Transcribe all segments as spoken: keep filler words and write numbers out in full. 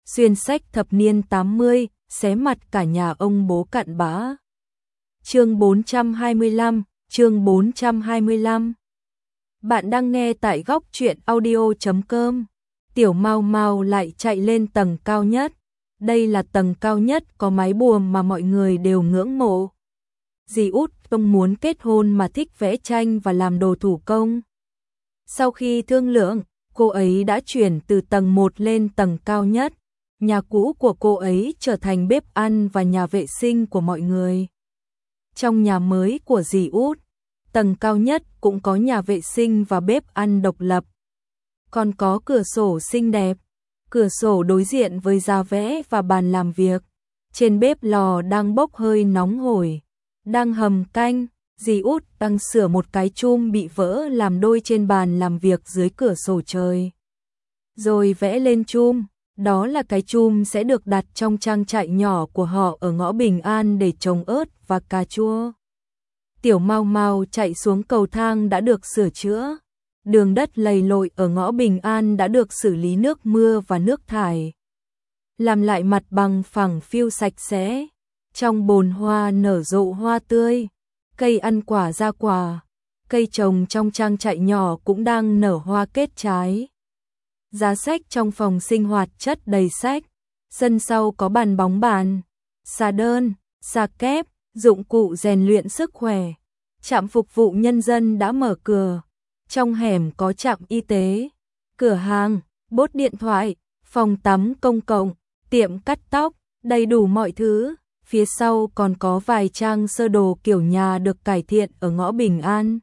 xuyên sách thập niên tám mươi, xé mặt cả nhà ông bố cặn bã. Chương bốn trăm hai mươi lăm, chương bốn trăm hai mươi lăm. Bạn đang nghe tại góc truyện audio chấm com. Tiểu Mau Mau lại chạy lên tầng cao nhất. Đây là tầng cao nhất có mái buồm mà mọi người đều ngưỡng mộ. Dì út ông muốn kết hôn mà thích vẽ tranh và làm đồ thủ công. Sau khi thương lượng, cô ấy đã chuyển từ tầng một lên tầng cao nhất. Nhà cũ của cô ấy trở thành bếp ăn và nhà vệ sinh của mọi người. Trong nhà mới của dì út, tầng cao nhất cũng có nhà vệ sinh và bếp ăn độc lập. Còn có cửa sổ xinh đẹp, cửa sổ đối diện với giá vẽ và bàn làm việc. Trên bếp lò đang bốc hơi nóng hổi, đang hầm canh, dì út đang sửa một cái chum bị vỡ làm đôi trên bàn làm việc dưới cửa sổ trời. Rồi vẽ lên chum, đó là cái chum sẽ được đặt trong trang trại nhỏ của họ ở ngõ Bình An để trồng ớt và cà chua. Tiểu Mau Mau chạy xuống cầu thang đã được sửa chữa. Đường đất lầy lội ở ngõ Bình An đã được xử lý nước mưa và nước thải. Làm lại mặt bằng phẳng phiu sạch sẽ. Trong bồn hoa nở rộ hoa tươi, cây ăn quả ra quả, cây trồng trong trang trại nhỏ cũng đang nở hoa kết trái. Giá sách trong phòng sinh hoạt chất đầy sách, sân sau có bàn bóng bàn, xà đơn, xà kép, dụng cụ rèn luyện sức khỏe. Trạm phục vụ nhân dân đã mở cửa, trong hẻm có trạm y tế, cửa hàng, bốt điện thoại, phòng tắm công cộng, tiệm cắt tóc, đầy đủ mọi thứ. Phía sau còn có vài trang sơ đồ kiểu nhà được cải thiện ở ngõ Bình An.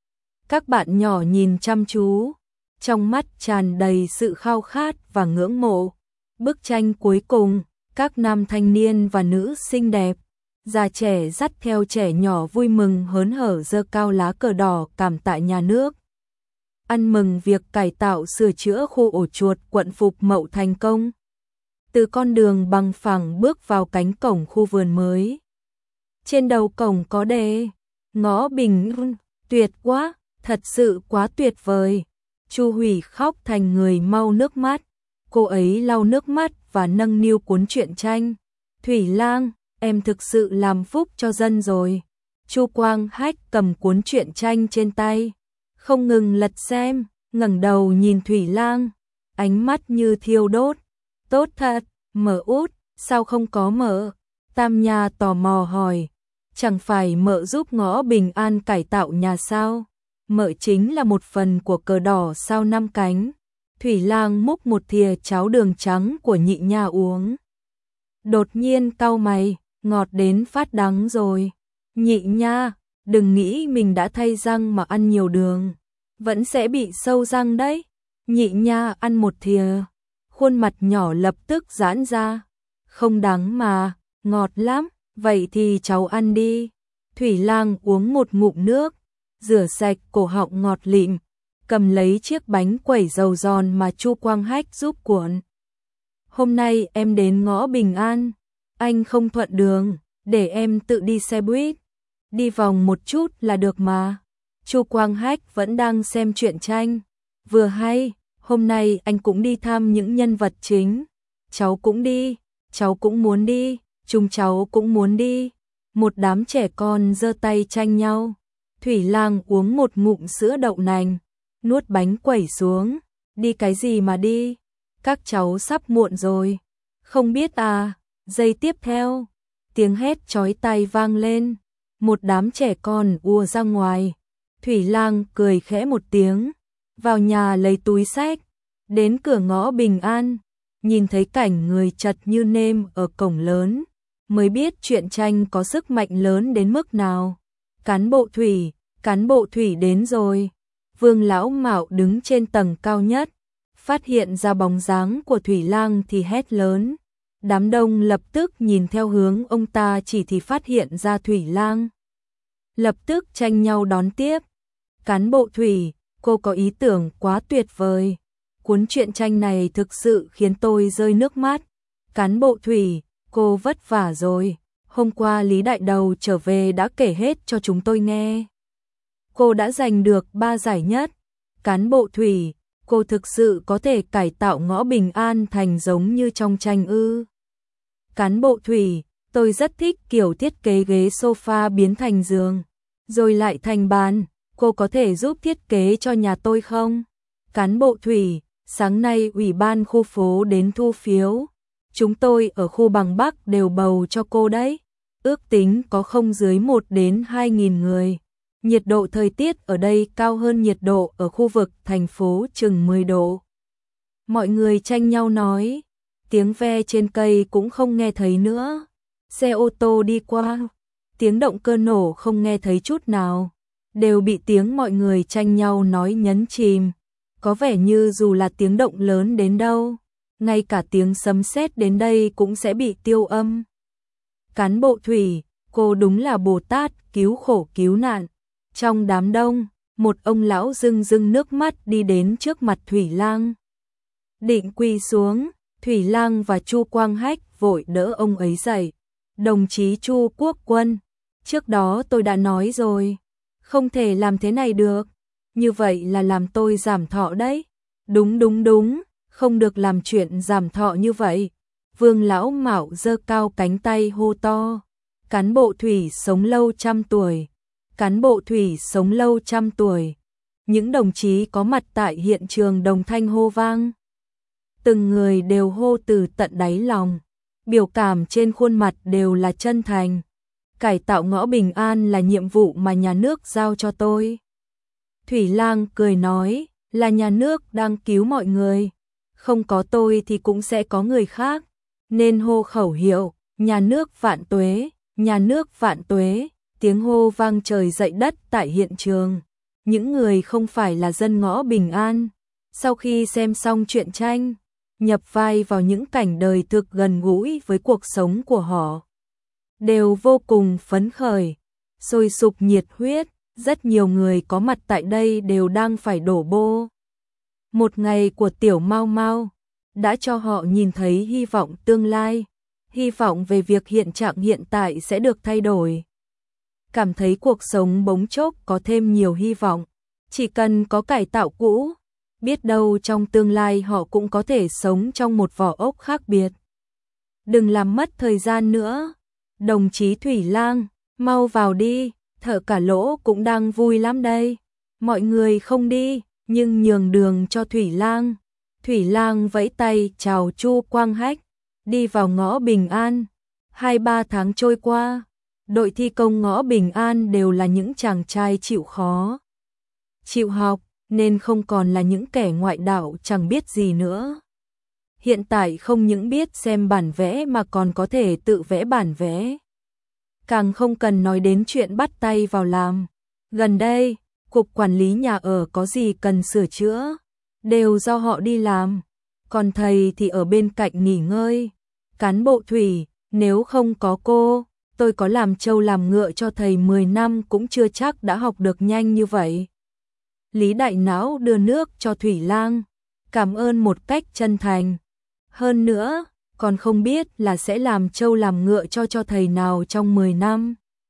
Các bạn nhỏ nhìn chăm chú, trong mắt tràn đầy sự khao khát và ngưỡng mộ. Bức tranh cuối cùng, các nam thanh niên và nữ xinh đẹp, già trẻ dắt theo trẻ nhỏ vui mừng hớn hở giơ cao lá cờ đỏ cảm tạ nhà nước. Ăn mừng việc cải tạo sửa chữa khu ổ chuột quận Phục Mậu thành công. Từ con đường bằng phẳng bước vào cánh cổng khu vườn mới. Trên đầu cổng có đề ngõ Bình An, tuyệt quá, thật sự quá tuyệt vời. Chu Hủy khóc thành người mau nước mắt. Cô ấy lau nước mắt và nâng niu cuốn truyện tranh. Thủy Lang, em thực sự làm phúc cho dân rồi. Chu Quang Hách cầm cuốn truyện tranh trên tay, không ngừng lật xem, ngẩng đầu nhìn Thủy Lang, ánh mắt như thiêu đốt. Tốt thật, Mợ út, sao không có mợ? Tam Nha tò mò hỏi, chẳng phải mợ giúp ngõ Bình An cải tạo nhà sao? Mợ chính là một phần của cờ đỏ sao năm cánh. Thủy Lang múc một thìa cháo đường trắng của Nhị Nha uống. Đột nhiên cau mày, ngọt đến phát đắng rồi. Nhị Nha, đừng nghĩ mình đã thay răng mà ăn nhiều đường, vẫn sẽ bị sâu răng đấy. Nhị Nha ăn một thìa, khuôn mặt nhỏ lập tức giãn ra. Không đắng mà, ngọt lắm, vậy thì cháu ăn đi. Thủy Lang uống một ngụm nước, rửa sạch cổ họng ngọt lịm, cầm lấy chiếc bánh quẩy dầu giòn mà Chu Quang Hách giúp cuộn. Hôm nay em đến ngõ Bình An, anh không thuận đường, để em tự đi xe buýt. Đi vòng một chút là được mà. Chu Quang Hách vẫn đang xem truyện tranh. Vừa hay, hôm nay anh cũng đi thăm những nhân vật chính. Cháu cũng đi, cháu cũng muốn đi, chúng cháu cũng muốn đi. Một đám trẻ con giơ tay tranh nhau. Thủy Lang uống một ngụm sữa đậu nành, nuốt bánh quẩy xuống. Đi cái gì mà đi? Các cháu sắp muộn rồi. Không biết à? Giây tiếp theo, tiếng hét chói tai vang lên. Một đám trẻ con ùa ra ngoài. Thủy Lang cười khẽ một tiếng, vào nhà lấy túi xách, đến cửa ngõ Bình An, nhìn thấy cảnh người chật như nêm ở cổng lớn, mới biết truyện tranh có sức mạnh lớn đến mức nào. Cán bộ Thủy, cán bộ Thủy đến rồi. Vương Lão Mạo đứng trên tầng cao nhất, phát hiện ra bóng dáng của Thủy Lang thì hét lớn. Đám đông lập tức nhìn theo hướng ông ta chỉ thì phát hiện ra Thủy Lang. Lập tức tranh nhau đón tiếp. Cán bộ Thủy, cô có ý tưởng quá tuyệt vời. Cuốn truyện tranh này thực sự khiến tôi rơi nước mắt. Cán bộ Thủy, cô vất vả rồi. Hôm qua Lý Đại Đầu trở về đã kể hết cho chúng tôi nghe. Cô đã giành được ba giải nhất. Cán bộ Thủy, cô thực sự có thể cải tạo ngõ Bình An thành giống như trong tranh ư? Cán bộ Thủy, tôi rất thích kiểu thiết kế ghế sofa biến thành giường, rồi lại thành bàn, cô có thể giúp thiết kế cho nhà tôi không? Cán bộ Thủy, sáng nay ủy ban khu phố đến thu phiếu, chúng tôi ở khu bằng Bắc đều bầu cho cô đấy, ước tính có không dưới một đến hai nghìn người. Nhiệt độ thời tiết ở đây cao hơn nhiệt độ ở khu vực thành phố chừng mười độ. Mọi người tranh nhau nói, tiếng ve trên cây cũng không nghe thấy nữa. Xe ô tô đi qua, tiếng động cơ nổ không nghe thấy chút nào, đều bị tiếng mọi người tranh nhau nói nhấn chìm. Có vẻ như dù là tiếng động lớn đến đâu, ngay cả tiếng sấm sét đến đây cũng sẽ bị tiêu âm. Cán bộ Thủy, cô đúng là Bồ Tát cứu khổ cứu nạn. Trong đám đông, một ông lão rưng rưng nước mắt đi đến trước mặt Thủy Lang. Định quỳ xuống, Thủy Lang và Chu Quang Hách vội đỡ ông ấy dậy. Đồng chí Chu Quốc Quân, trước đó tôi đã nói rồi, không thể làm thế này được, như vậy là làm tôi giảm thọ đấy. Đúng đúng đúng, không được làm chuyện giảm thọ như vậy. Vương lão Mạo giơ cao cánh tay hô to, cán bộ Thủy sống lâu trăm tuổi, cán bộ Thủy sống lâu trăm tuổi. Những đồng chí có mặt tại hiện trường đồng thanh hô vang. Từng người đều hô từ tận đáy lòng, biểu cảm trên khuôn mặt đều là chân thành. Cải tạo ngõ Bình An là nhiệm vụ mà nhà nước giao cho tôi. Thủy Lang cười nói, là nhà nước đang cứu mọi người, không có tôi thì cũng sẽ có người khác, nên hô khẩu hiệu, nhà nước vạn tuế, nhà nước vạn tuế. Tiếng hô vang trời dậy đất tại hiện trường. Những người không phải là dân ngõ Bình An, sau khi xem xong truyện tranh, nhập vai vào những cảnh đời thực gần gũi với cuộc sống của họ, đều vô cùng phấn khởi, sôi sục nhiệt huyết. Rất nhiều người có mặt tại đây đều đang phải đổ bô. Một ngày của Tiểu Mau Mau đã cho họ nhìn thấy hy vọng tương lai, hy vọng về việc hiện trạng hiện tại sẽ được thay đổi. Cảm thấy cuộc sống bỗng chốc có thêm nhiều hy vọng, chỉ cần có cải tạo cũ, biết đâu trong tương lai họ cũng có thể sống trong một vỏ ốc khác biệt. Đừng làm mất thời gian nữa, đồng chí Thủy Lang, mau vào đi, Thợ Cả Lỗ cũng đang vui lắm đây. Mọi người không đi, nhưng nhường đường cho Thủy Lang. Thủy Lang vẫy tay chào Chu Quang Hách, đi vào ngõ Bình An. Hai ba tháng trôi qua, đội thi công ngõ Bình An đều là những chàng trai chịu khó, chịu học, nên không còn là những kẻ ngoại đạo chẳng biết gì nữa. Hiện tại không những biết xem bản vẽ mà còn có thể tự vẽ bản vẽ. Càng không cần nói đến chuyện bắt tay vào làm. Gần đây, Cục Quản lý Nhà ở có gì cần sửa chữa, đều do họ đi làm. Còn thầy thì ở bên cạnh nghỉ ngơi. Cán bộ Thủy, nếu không có cô, tôi có làm trâu làm ngựa cho thầy mười năm cũng chưa chắc đã học được nhanh như vậy. Lý Đại Não đưa nước cho Thủy Lang, cảm ơn một cách chân thành. Hơn nữa, còn không biết là sẽ làm trâu làm ngựa cho cho thầy nào trong mười năm.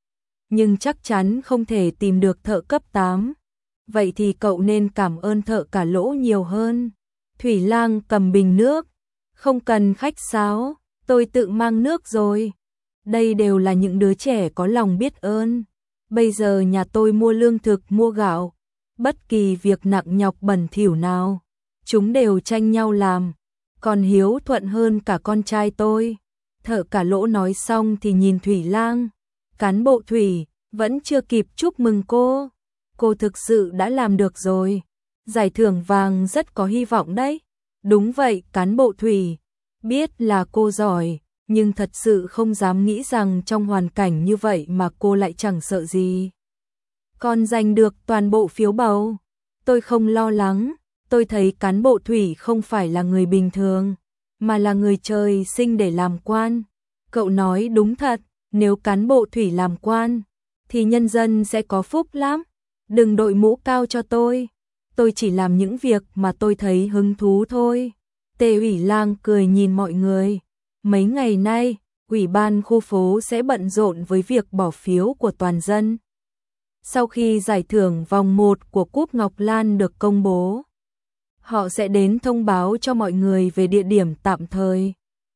Nhưng chắc chắn không thể tìm được thợ cấp tám. Vậy thì cậu nên cảm ơn Thợ Cả Lỗ nhiều hơn. Thủy Lang cầm bình nước, không cần khách sáo, tôi tự mang nước rồi. Đây đều là những đứa trẻ có lòng biết ơn. Bây giờ nhà tôi mua lương thực, mua gạo, bất kỳ việc nặng nhọc bẩn thỉu nào, chúng đều tranh nhau làm, còn hiếu thuận hơn cả con trai tôi. Thợ Cả Lỗ nói xong thì nhìn Thủy Lang, cán bộ Thủy, vẫn chưa kịp chúc mừng cô. Cô thực sự đã làm được rồi. Giải thưởng vàng rất có hy vọng đấy. Đúng vậy, cán bộ Thủy, biết là cô giỏi, nhưng thật sự không dám nghĩ rằng trong hoàn cảnh như vậy mà cô lại chẳng sợ gì. Còn giành được toàn bộ phiếu bầu. Tôi không lo lắng, tôi thấy cán bộ Thủy không phải là người bình thường, mà là người trời sinh để làm quan. Cậu nói đúng thật, nếu cán bộ Thủy làm quan, thì nhân dân sẽ có phúc lắm. Đừng đội mũ cao cho tôi, tôi chỉ làm những việc mà tôi thấy hứng thú thôi. Tề Ủy Lang cười nhìn mọi người. Mấy ngày nay, Ủy ban khu phố sẽ bận rộn với việc bỏ phiếu của toàn dân. Sau khi giải thưởng vòng một của Cúp Ngọc Lan được công bố, họ sẽ đến thông báo cho mọi người về địa điểm tạm thời.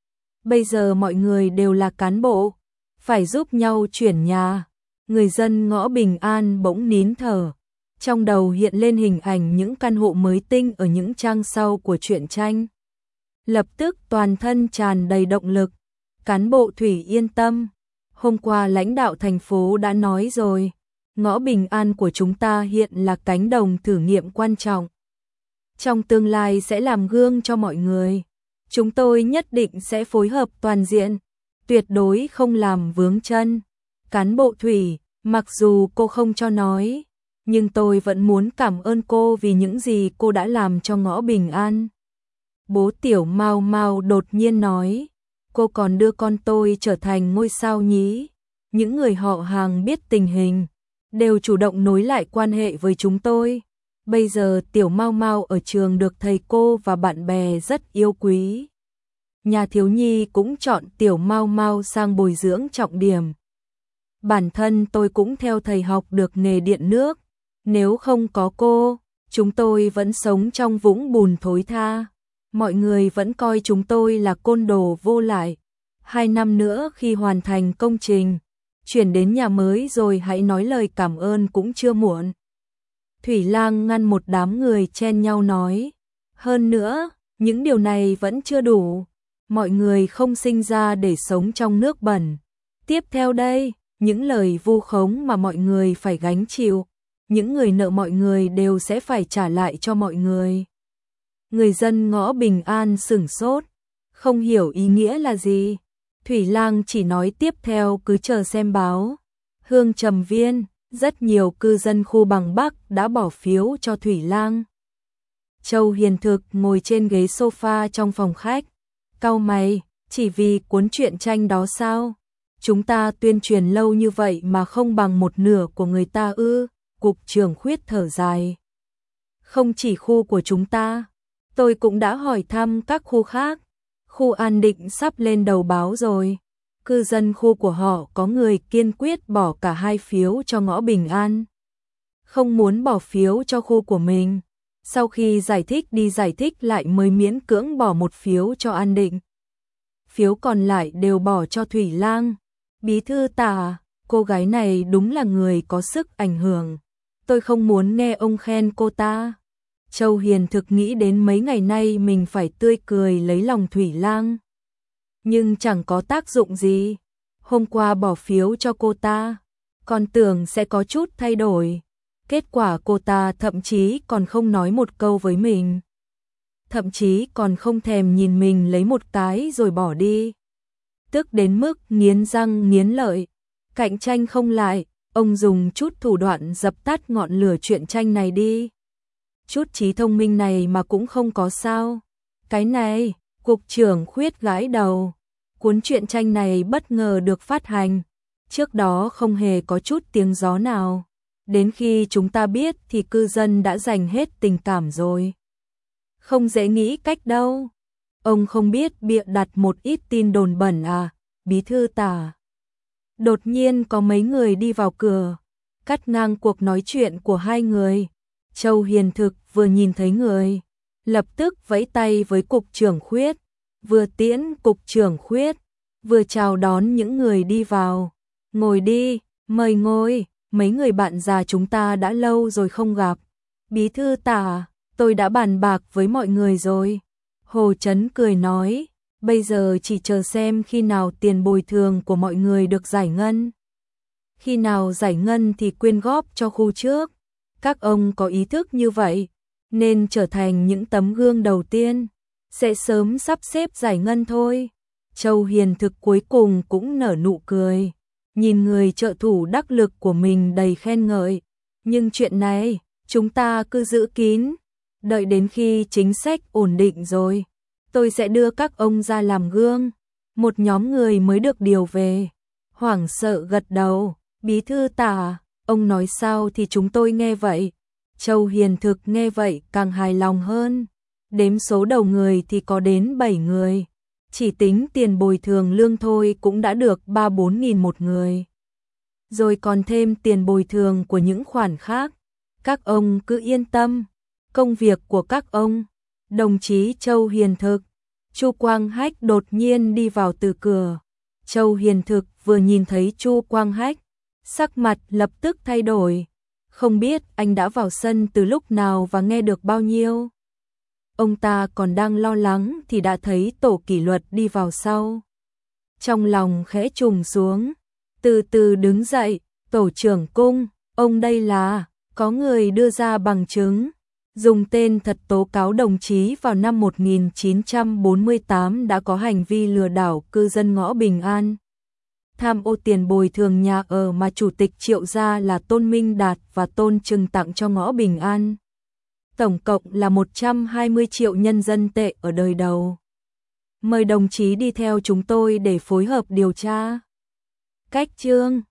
Bây giờ mọi người đều là cán bộ, phải giúp nhau chuyển nhà. Người dân ngõ Bình An bỗng nín thở, trong đầu hiện lên hình ảnh những căn hộ mới tinh ở những trang sau của truyện tranh. Lập tức toàn thân tràn đầy động lực. Cán bộ Thủy yên tâm, hôm qua lãnh đạo thành phố đã nói rồi, ngõ Bình An của chúng ta hiện là cánh đồng thử nghiệm quan trọng. Trong tương lai sẽ làm gương cho mọi người. Chúng tôi nhất định sẽ phối hợp toàn diện, tuyệt đối không làm vướng chân. Cán bộ Thủy, mặc dù cô không cho nói, nhưng tôi vẫn muốn cảm ơn cô vì những gì cô đã làm cho ngõ Bình An. Bố Tiểu Mao Mao đột nhiên nói, cô còn đưa con tôi trở thành ngôi sao nhí. Những người họ hàng biết tình hình, đều chủ động nối lại quan hệ với chúng tôi. Bây giờ Tiểu Mao Mao ở trường được thầy cô và bạn bè rất yêu quý. Nhà thiếu nhi cũng chọn Tiểu Mao Mao sang bồi dưỡng trọng điểm. Bản thân tôi cũng theo thầy học được nghề điện nước. Nếu không có cô, chúng tôi vẫn sống trong vũng bùn thối tha. Mọi người vẫn coi chúng tôi là côn đồ vô lại. Hai năm nữa khi hoàn thành công trình, chuyển đến nhà mới rồi hãy nói lời cảm ơn cũng chưa muộn. Thủy Lang ngăn một đám người chen nhau nói. Hơn nữa, những điều này vẫn chưa đủ. Mọi người không sinh ra để sống trong nước bẩn. Tiếp theo đây, những lời vu khống mà mọi người phải gánh chịu. Những người nợ mọi người đều sẽ phải trả lại cho mọi người. Người dân ngõ Bình An sửng sốt, không hiểu ý nghĩa là gì. Thủy Lang chỉ nói tiếp theo cứ chờ xem báo. Hương Trầm Viên, rất nhiều cư dân khu Bằng Bắc đã bỏ phiếu cho Thủy Lang. Châu Hiền Thực ngồi trên ghế sofa trong phòng khách. Cau mày, chỉ vì cuốn truyện tranh đó sao? Chúng ta tuyên truyền lâu như vậy mà không bằng một nửa của người ta ư? Cục trưởng Khuyết thở dài. Không chỉ khu của chúng ta, tôi cũng đã hỏi thăm các khu khác. Khu An Định sắp lên đầu báo rồi. Cư dân khu của họ có người kiên quyết bỏ cả hai phiếu cho ngõ Bình An. Không muốn bỏ phiếu cho khu của mình. Sau khi giải thích đi giải thích lại mới miễn cưỡng bỏ một phiếu cho An Định. Phiếu còn lại đều bỏ cho Thủy Lang. Bí thư Tả, cô gái này đúng là người có sức ảnh hưởng. Tôi không muốn nghe ông khen cô ta. Châu Hiền Thực nghĩ đến mấy ngày nay mình phải tươi cười lấy lòng Thủy Lang. Nhưng chẳng có tác dụng gì. Hôm qua bỏ phiếu cho cô ta, còn tưởng sẽ có chút thay đổi. Kết quả cô ta thậm chí còn không nói một câu với mình. Thậm chí còn không thèm nhìn mình lấy một cái rồi bỏ đi. Tức đến mức nghiến răng nghiến lợi. Cạnh tranh không lại, ông dùng chút thủ đoạn dập tắt ngọn lửa truyện tranh này đi. Chút trí thông minh này mà cũng không có sao. Cái này, cục trưởng Khuyết gãi đầu. Cuốn truyện tranh này bất ngờ được phát hành. Trước đó không hề có chút tiếng gió nào. Đến khi chúng ta biết thì cư dân đã dành hết tình cảm rồi. Không dễ nghĩ cách đâu. Ông không biết bịa đặt một ít tin đồn bẩn à, bí thư Tả. Đột nhiên có mấy người đi vào cửa, cắt ngang cuộc nói chuyện của hai người. Châu Hiền Thực vừa nhìn thấy người, lập tức vẫy tay với cục trưởng Khuyết, vừa tiễn cục trưởng Khuyết, vừa chào đón những người đi vào. Ngồi đi, mời ngồi, mấy người bạn già chúng ta đã lâu rồi không gặp. Bí thư Tả, tôi đã bàn bạc với mọi người rồi. Hồ Chấn cười nói, bây giờ chỉ chờ xem khi nào tiền bồi thường của mọi người được giải ngân. Khi nào giải ngân thì quyên góp cho khu trước. Các ông có ý thức như vậy, nên trở thành những tấm gương đầu tiên, sẽ sớm sắp xếp giải ngân thôi. Châu Hiền Thực cuối cùng cũng nở nụ cười, nhìn người trợ thủ đắc lực của mình đầy khen ngợi. Nhưng chuyện này, chúng ta cứ giữ kín, đợi đến khi chính sách ổn định rồi, tôi sẽ đưa các ông ra làm gương. Một nhóm người mới được điều về, hoảng sợ gật đầu, bí thư Tả, ông nói sao thì chúng tôi nghe vậy. Châu Hiền Thực nghe vậy càng hài lòng hơn. Đếm số đầu người thì có đến bảy người. Chỉ tính tiền bồi thường lương thôi cũng đã được ba bốn nghìn một người. Rồi còn thêm tiền bồi thường của những khoản khác. Các ông cứ yên tâm, công việc của các ông Đồng chí Châu Hiền Thực. Chu Quang Hách đột nhiên đi vào từ cửa. Châu Hiền Thực vừa nhìn thấy Chu Quang Hách, sắc mặt lập tức thay đổi. Không biết anh đã vào sân từ lúc nào và nghe được bao nhiêu. Ông ta còn đang lo lắng thì đã thấy tổ kỷ luật đi vào sau. Trong lòng khẽ trùng xuống, từ từ đứng dậy, tổ trưởng Cung, ông đây là, có người đưa ra bằng chứng, dùng tên thật tố cáo đồng chí vào năm một nghìn chín trăm bốn mươi tám đã có hành vi lừa đảo cư dân ngõ Bình An, tham ô tiền bồi thường nhà ở mà chủ tịch Triệu gia là Tôn Minh Đạt và Tôn Trừng tặng cho ngõ Bình An. Tổng cộng là một trăm hai mươi triệu nhân dân tệ ở đời đầu. Mời đồng chí đi theo chúng tôi để phối hợp điều tra. Cách chương